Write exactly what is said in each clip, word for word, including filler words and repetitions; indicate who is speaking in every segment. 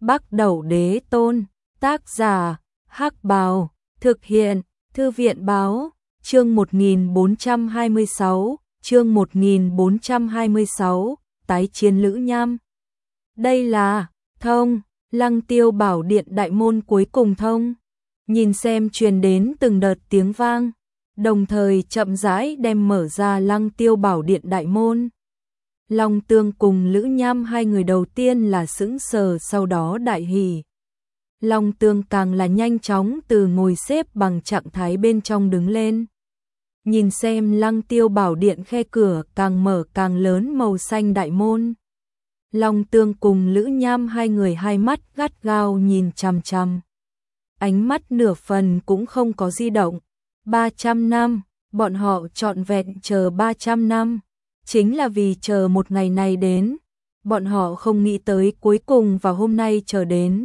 Speaker 1: Bắc Đẩu Đế Tôn, tác giả, Hắc Bào, thực hiện, Thư viện Báo, chương một nghìn bốn trăm hai mươi sáu, chương một nghìn bốn trăm hai mươi sáu, tái chiến Lữ Nham. Đây là, thông, Lăng Tiêu Bảo Điện đại môn cuối cùng thông, nhìn xem truyền đến từng đợt tiếng vang, đồng thời chậm rãi đem mở ra Lăng Tiêu Bảo Điện đại môn. Long Tương cùng Lữ Nham hai người đầu tiên là sững sờ, sau đó đại hỉ. Long Tương càng là nhanh chóng từ ngồi xếp bằng trạng thái bên trong đứng lên. Nhìn xem Lăng Tiêu Bảo Điện khe cửa càng mở càng lớn màu xanh đại môn. Long Tương cùng Lữ Nham hai người hai mắt gắt gao nhìn chằm chằm. Ánh mắt nửa phần cũng không có di động. ba trăm năm, bọn họ trọn vẹn chờ ba trăm năm. Chính là vì chờ một ngày này đến. Bọn họ không nghĩ tới cuối cùng vào hôm nay chờ đến.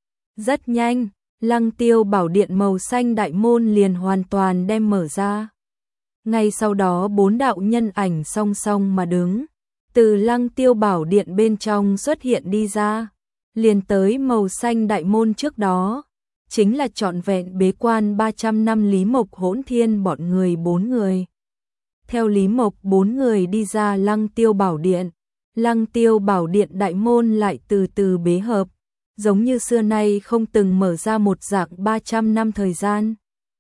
Speaker 1: Rất nhanh, Lăng Tiêu Bảo Điện màu xanh đại môn liền hoàn toàn đem mở ra. Ngay sau đó bốn đạo nhân ảnh song song mà đứng. Từ Lăng Tiêu Bảo Điện bên trong xuất hiện đi ra. Liền tới màu xanh đại môn trước đó. Chính là trọn vẹn bế quan ba trăm năm Lý Mộc Hỗn Thiên bọn người bốn người. Theo Lý Mộc bốn người đi ra Lăng Tiêu Bảo Điện. Lăng Tiêu Bảo Điện đại môn lại từ từ bế hợp. Giống như xưa nay không từng mở ra một dạng ba trăm năm thời gian.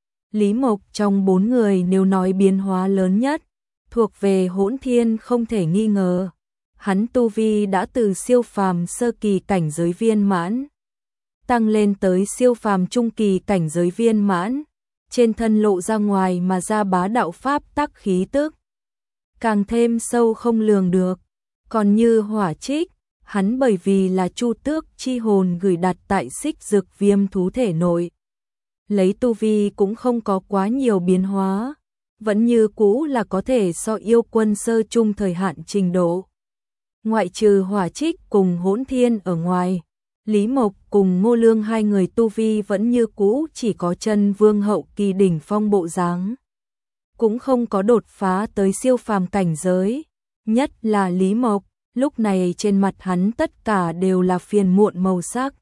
Speaker 1: Lý Mộc trong bốn người nếu nói biến hóa lớn nhất, thuộc về Hỗn Thiên không thể nghi ngờ. Hắn tu vi đã từ siêu phàm sơ kỳ cảnh giới viên mãn, tăng lên tới siêu phàm trung kỳ cảnh giới viên mãn, trên thân lộ ra ngoài mà ra bá đạo pháp tắc khí tức, càng thêm sâu không lường được. Còn như Hỏa Trích, hắn bởi vì là Chu Tước chi hồn gửi đặt tại Xích Dực Viêm thú thể nội, lấy tu vi cũng không có quá nhiều biến hóa, vẫn như cũ là có thể so yêu quân sơ trung thời hạn trình độ. Ngoại trừ Hỏa Trích cùng Hỗn Thiên ở ngoài, Lý Mộc cùng Ngô Lương hai người tu vi vẫn như cũ chỉ có chân vương hậu kỳ đỉnh phong bộ dáng, cũng không có đột phá tới siêu phàm cảnh giới. Nhất là Lý Mộc, lúc này trên mặt hắn tất cả đều là phiền muộn màu sắc.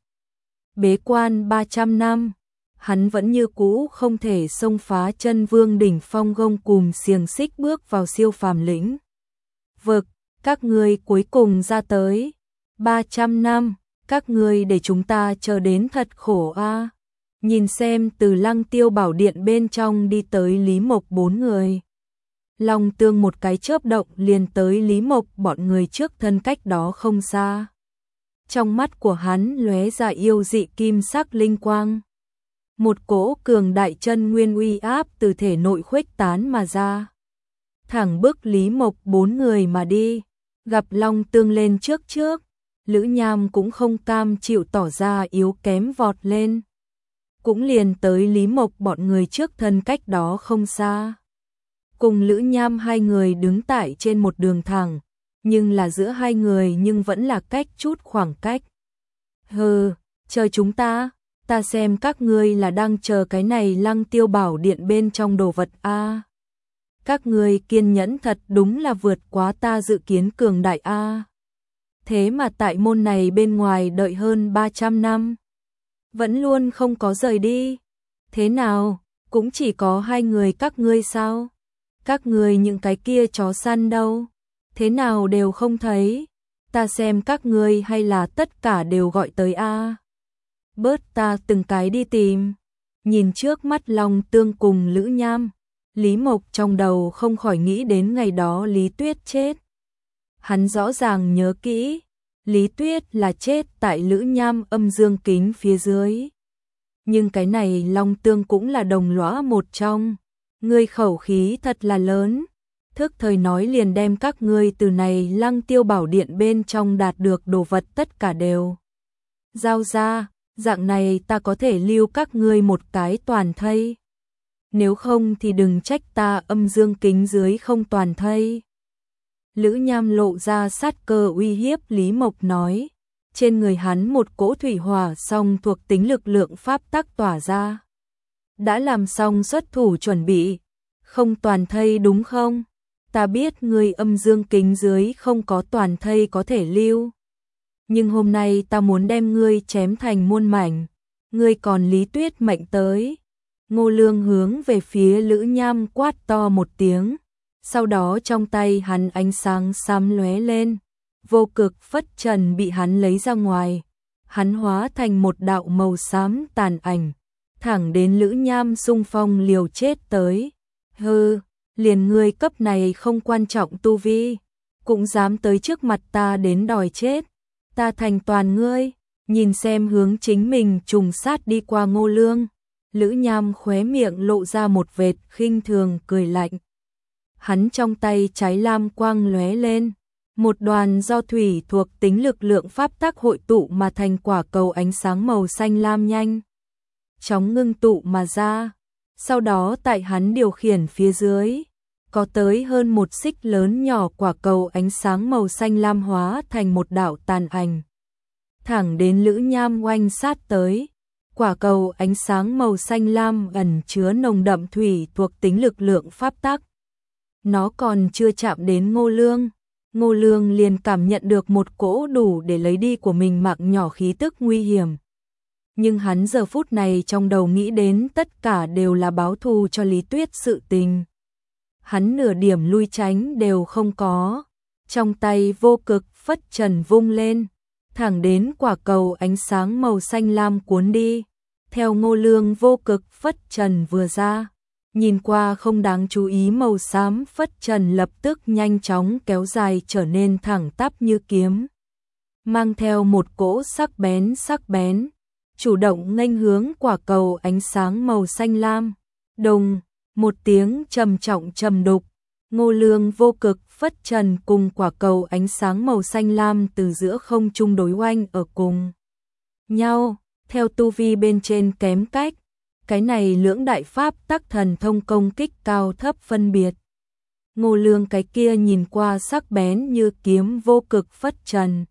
Speaker 1: Bế quan ba trăm năm, hắn vẫn như cũ không thể xông phá chân vương đỉnh phong gông cùm xiềng xích bước vào siêu phàm lĩnh vực. Các ngươi cuối cùng ra tới. ba trăm năm, các ngươi để chúng ta chờ đến thật khổ a. À. Nhìn xem từ Lăng Tiêu Bảo Điện bên trong đi tới Lý Mộc bốn người. Long Tương một cái chớp động liền tới Lý Mộc bọn người trước thân cách đó không xa. Trong mắt của hắn lóe ra yêu dị kim sắc linh quang. Một cỗ cường đại chân nguyên uy áp từ thể nội khuếch tán mà ra. Thẳng bước Lý Mộc bốn người mà đi. Gặp Long Tương lên trước trước, Lữ Nham cũng không cam chịu tỏ ra yếu kém vọt lên. Cũng liền tới Lý Mộc bọn người trước thân cách đó không xa. Cùng Lữ Nham hai người đứng tại trên một đường thẳng, nhưng là giữa hai người nhưng vẫn là cách chút khoảng cách. Hừ, chờ chúng ta, ta xem các ngươi là đang chờ cái này Lăng Tiêu Bảo Điện bên trong đồ vật a. À. Các ngươi kiên nhẫn thật đúng là vượt quá ta dự kiến cường đại a. À. Thế mà tại môn này bên ngoài đợi hơn ba trăm năm, vẫn luôn không có rời đi. Thế nào, cũng chỉ có hai người các ngươi sao? Các ngươi những cái kia chó săn đâu? Thế nào đều không thấy? Ta xem các ngươi hay là tất cả đều gọi tới a. À. Bớt ta từng cái đi tìm. Nhìn trước mắt Long Tương cùng Lữ Nham, Lý Mộc trong đầu không khỏi nghĩ đến ngày đó Lý Tuyết chết. Hắn rõ ràng nhớ kỹ, Lý Tuyết là chết tại Lữ Nham âm dương kính phía dưới. Nhưng cái này Long Tương cũng là đồng lõa một trong. Ngươi khẩu khí thật là lớn, thức thời nói liền đem các ngươi từ này Lăng Tiêu Bảo Điện bên trong đạt được đồ vật tất cả đều giao ra, dạng này ta có thể lưu các ngươi một cái toàn thây. Nếu không thì đừng trách ta âm dương kính dưới không toàn thây. Lữ Nham lộ ra sát cơ uy hiếp Lý Mộc nói. Trên người hắn một cỗ thủy hỏa song thuộc tính lực lượng pháp tắc tỏa ra. Đã làm xong xuất thủ chuẩn bị. Không toàn thây đúng không? Ta biết người âm dương kính dưới không có toàn thây có thể lưu. nhưng hôm nay ta muốn đem ngươi chém thành muôn mảnh, ngươi còn lý tuyết mệnh tới. Ngô Lương hướng về phía Lữ Nham quát to một tiếng, sau đó trong tay hắn ánh sáng xám lóe lên, vô cực phất trần bị hắn lấy ra ngoài, hắn hóa thành một đạo màu xám tàn ảnh, thẳng đến Lữ Nham xung phong liều chết tới. Hừ, liền ngươi cấp này không quan trọng tu vi, cũng dám tới trước mặt ta đến đòi chết, ta thành toàn ngươi. Nhìn xem hướng chính mình trùng sát đi qua Ngô Lương, Lữ Nham khóe miệng lộ ra một vệt khinh thường cười lạnh. Hắn trong tay trái lam quang lóe lên, một đoàn do thủy thuộc tính lực lượng pháp tắc hội tụ mà thành quả cầu ánh sáng màu xanh lam nhanh chóng ngưng tụ mà ra. Sau đó tại hắn điều khiển phía dưới, có tới hơn một xích lớn nhỏ quả cầu ánh sáng màu xanh lam hóa thành một đạo tàn ảnh, thẳng đến Lữ Nham oanh sát tới. Quả cầu ánh sáng màu xanh lam ẩn chứa nồng đậm thủy thuộc tính lực lượng pháp tắc. Nó còn chưa chạm đến Ngô Lương, Ngô Lương liền cảm nhận được một cỗ đủ để lấy đi của mình mạng nhỏ khí tức nguy hiểm. Nhưng hắn giờ phút này trong đầu nghĩ đến tất cả đều là báo thù cho Lý Tuyết sự tình. Hắn nửa điểm lui tránh đều không có, trong tay vô cực phất trần vung lên, thẳng đến quả cầu ánh sáng màu xanh lam cuốn đi. Theo Ngô Lương vô cực phất trần vừa ra, nhìn qua không đáng chú ý màu xám phất trần lập tức nhanh chóng kéo dài trở nên thẳng tắp như kiếm, mang theo một cỗ sắc bén sắc bén, chủ động nghênh hướng quả cầu ánh sáng màu xanh lam. Đùng, một tiếng trầm trọng trầm đục, Ngô Lương vô cực phất trần cùng quả cầu ánh sáng màu xanh lam từ giữa không trung đối oanh ở cùng nhau. Theo tu vi bên trên kém cách, cái này lưỡng đại pháp tắc thần thông công kích cao thấp phân biệt. Ngô Lương cái kia nhìn qua sắc bén như kiếm vô cực phất trần,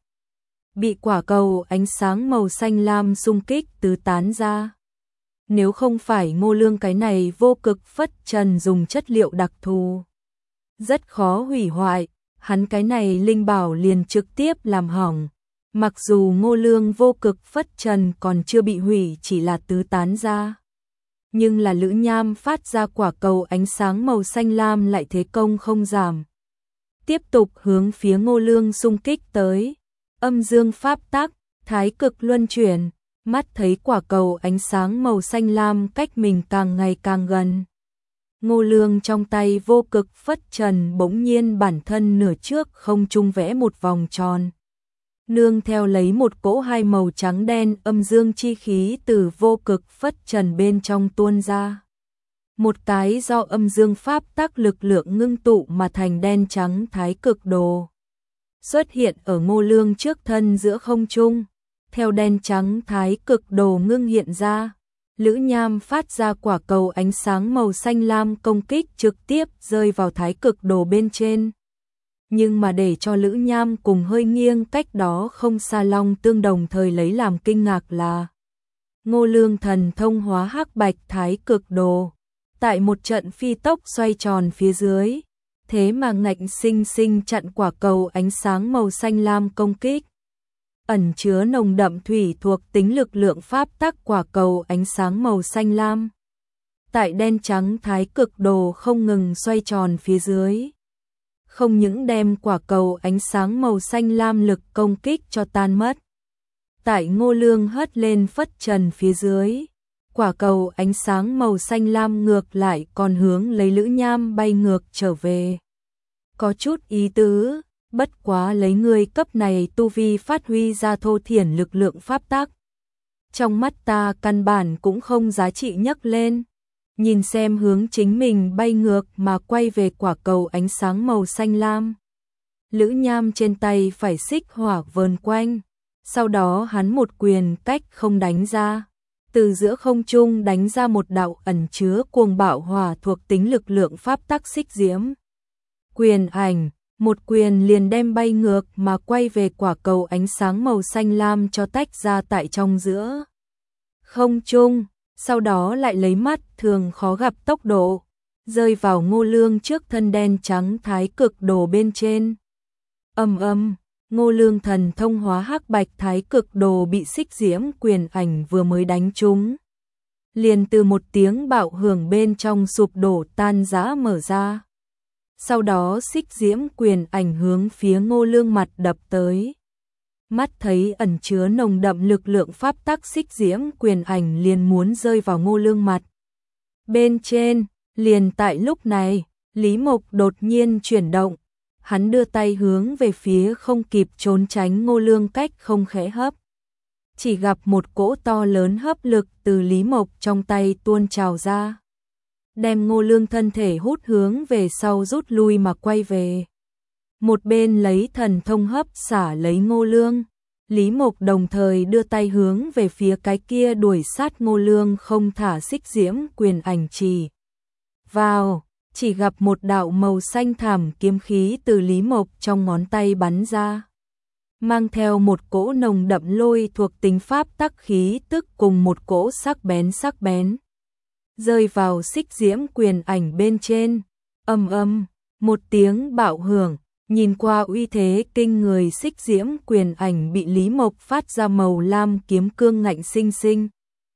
Speaker 1: bị quả cầu ánh sáng màu xanh lam xung kích tứ tán ra. Nếu không phải Ngô Lương cái này vô cực phất trần dùng chất liệu đặc thù, rất khó hủy hoại, hắn cái này linh bảo liền trực tiếp làm hỏng. Mặc dù Ngô Lương vô cực phất trần còn chưa bị hủy, chỉ là tứ tán ra, nhưng là Lữ Nham phát ra quả cầu ánh sáng màu xanh lam lại thế công không giảm, tiếp tục hướng phía Ngô Lương xung kích tới. Âm dương pháp tắc, thái cực luân chuyển, mắt thấy quả cầu ánh sáng màu xanh lam cách mình càng ngày càng gần. Ngô Lương trong tay vô cực phất trần bỗng nhiên bản thân nửa trước không trung vẽ một vòng tròn, nương theo lấy một cỗ hai màu trắng đen âm dương chi khí từ vô cực phất trần bên trong tuôn ra. Một cái do âm dương pháp tắc lực lượng ngưng tụ mà thành đen trắng thái cực đồ xuất hiện ở Ngô Lương trước thân giữa không trung. Theo đen trắng thái cực đồ ngưng hiện ra, Lữ Nham phát ra quả cầu ánh sáng màu xanh lam công kích trực tiếp rơi vào thái cực đồ bên trên. Nhưng mà để cho Lữ Nham cùng hơi nghiêng cách đó không xa Long Tương đồng thời lấy làm kinh ngạc là Ngô Lương thần thông hóa hắc bạch thái cực đồ, tại một trận phi tốc xoay tròn phía dưới, thế mà ngạnh sinh sinh chặn quả cầu ánh sáng màu xanh lam công kích. Ẩn chứa nồng đậm thủy thuộc tính lực lượng pháp tắc quả cầu ánh sáng màu xanh lam, tại đen trắng thái cực đồ không ngừng xoay tròn phía dưới, không những đem quả cầu ánh sáng màu xanh lam lực công kích cho tan mất. Tại Ngô Lương hất lên phất trần phía dưới, quả cầu ánh sáng màu xanh lam ngược lại còn hướng lấy Lữ Nham bay ngược trở về. Có chút ý tứ, bất quá lấy người cấp này tu vi phát huy ra thô thiển lực lượng pháp tắc, trong mắt ta căn bản cũng không giá trị nhấc lên. Nhìn xem hướng chính mình bay ngược mà quay về quả cầu ánh sáng màu xanh lam, Lữ Nham trên tay phải xích hỏa vờn quanh, sau đó hắn một quyền cách không đánh ra, từ giữa không trung đánh ra một đạo ẩn chứa cuồng bạo hỏa thuộc tính lực lượng pháp tắc xích diễm quyền ảnh, một quyền liền đem bay ngược mà quay về quả cầu ánh sáng màu xanh lam cho tách ra tại trong giữa không trung. Sau đó lại lấy mắt thường khó gặp tốc độ, rơi vào Ngô Lương trước thân đen trắng thái cực đồ bên trên. Ầm ầm, Ngô Lương thần thông hóa hắc bạch thái cực đồ bị xích diễm quyền ảnh vừa mới đánh trúng. Liền từ một tiếng bạo hưởng bên trong sụp đổ tan rã mở ra. Sau đó xích diễm quyền ảnh hướng phía Ngô Lương mặt đập tới. Mắt thấy ẩn chứa nồng đậm lực lượng pháp tắc xích diễm quyền ảnh liền muốn rơi vào Ngô Lương mặt. Bên trên, liền tại lúc này, Lý Mộc đột nhiên chuyển động. Hắn đưa tay hướng về phía không kịp trốn tránh Ngô Lương cách không khẽ hấp. Chỉ gặp một cỗ to lớn hấp lực từ Lý Mộc trong tay tuôn trào ra. Đem Ngô Lương thân thể hút hướng về sau rút lui mà quay về. Một bên lấy thần thông hấp xả lấy Ngô Lương. Lý Mộc đồng thời đưa tay hướng về phía cái kia đuổi sát Ngô Lương không thả xích diễm quyền ảnh chỉ. Vào, chỉ gặp một đạo màu xanh thẳm kiếm khí từ Lý Mộc trong ngón tay bắn ra. Mang theo một cỗ nồng đậm lôi thuộc tính pháp tắc khí tức cùng một cỗ sắc bén sắc bén. Rơi vào xích diễm quyền ảnh bên trên, ầm ầm, một tiếng bạo hưởng, nhìn qua uy thế kinh người xích diễm quyền ảnh bị Lý Mộc phát ra màu lam kiếm cương ngạnh sinh sinh.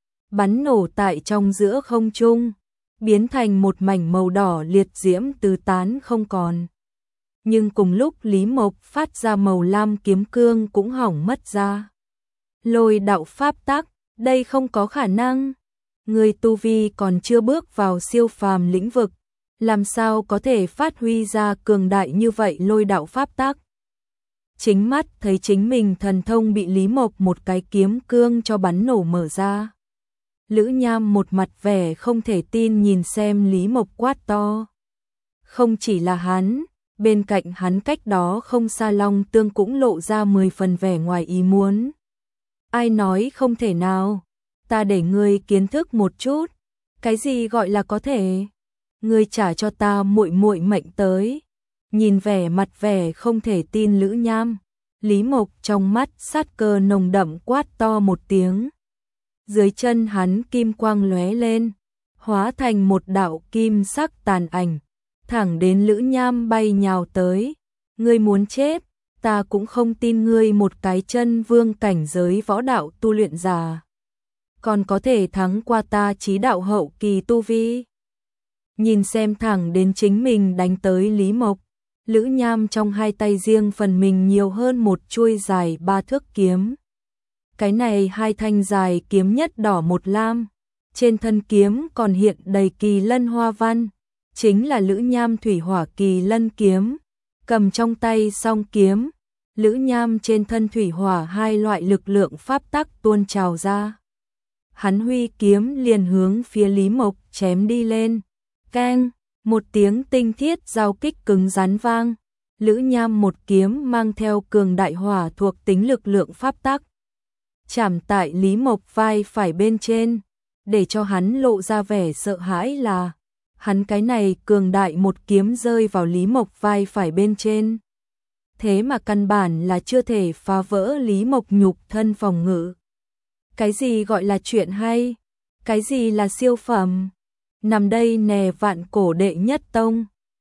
Speaker 1: Bắn nổ tại trong giữa không trung, biến thành một mảnh màu đỏ liệt diễm tứ tán không còn. Nhưng cùng lúc Lý Mộc phát ra màu lam kiếm cương cũng hỏng mất ra. Lôi đạo pháp tắc, đây không có khả năng. Người tu vi còn chưa bước vào siêu phàm lĩnh vực, làm sao có thể phát huy ra cường đại như vậy lôi đạo pháp tắc. Chính mắt thấy chính mình thần thông bị Lý Mộc một cái kiếm cương cho bắn nổ mở ra. Lữ Nham một mặt vẻ không thể tin nhìn xem Lý Mộc quát to. Không chỉ là hắn, bên cạnh hắn cách đó không xa Long Tương cũng lộ ra mười phần vẻ ngoài ý muốn. Ai nói không thể nào, ta để ngươi kiến thức một chút, cái gì gọi là có thể, ngươi trả cho ta muội muội mệnh tới. Nhìn vẻ mặt vẻ không thể tin Lữ Nham, Lý Mộc trong mắt sát cơ nồng đậm quát to một tiếng. Dưới chân hắn kim quang lóe lên, hóa thành một đạo kim sắc tàn ảnh, thẳng đến Lữ Nham bay nhào tới. Ngươi muốn chết, ta cũng không tin ngươi một cái chân vương cảnh giới võ đạo tu luyện giả còn có thể thắng qua ta chí đạo hậu kỳ tu vi. Nhìn xem thẳng đến chính mình đánh tới Lý Mộc, Lữ Nham trong hai tay riêng phần mình nhiều hơn một chuôi dài ba thước kiếm. Cái này hai thanh dài kiếm nhất đỏ một lam, trên thân kiếm còn hiện đầy kỳ lân hoa văn, chính là Lữ Nham thủy hỏa kỳ lân kiếm. Cầm trong tay song kiếm, Lữ Nham trên thân thủy hỏa hai loại lực lượng pháp tắc tuôn trào ra. Hắn huy kiếm liền hướng phía Lý Mộc chém đi lên. Keng, một tiếng tinh thiết giao kích cứng rắn vang. Lữ Nham một kiếm mang theo cường đại hỏa thuộc tính lực lượng pháp tắc, chạm tại Lý Mộc vai phải bên trên, để cho hắn lộ ra vẻ sợ hãi là hắn cái này cường đại một kiếm rơi vào Lý Mộc vai phải bên trên. Thế mà căn bản là chưa thể phá vỡ Lý Mộc nhục thân phòng ngự. Cái gì gọi là chuyện hay? Cái gì là siêu phẩm? Nằm đây nè vạn cổ đệ nhất tông,